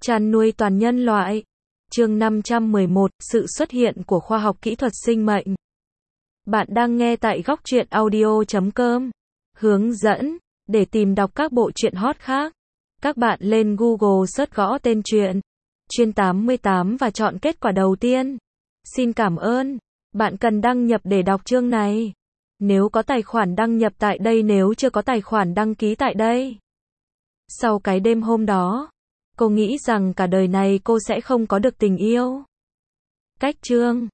Chăn nuôi toàn nhân loại. Chương 511, sự xuất hiện của khoa học kỹ thuật sinh mệnh. Bạn đang nghe tại góc truyện audio.com. Hướng dẫn, để tìm đọc các bộ truyện hot khác, các bạn lên Google search gõ tên truyện Chuyên 88 và chọn kết quả đầu tiên. Xin cảm ơn. Bạn cần đăng nhập để đọc chương này. Nếu có tài khoản đăng nhập tại đây, nếu chưa có tài khoản đăng ký tại đây. Sau cái đêm hôm đó, cô nghĩ rằng cả đời này cô sẽ không có được tình yêu. Cách chương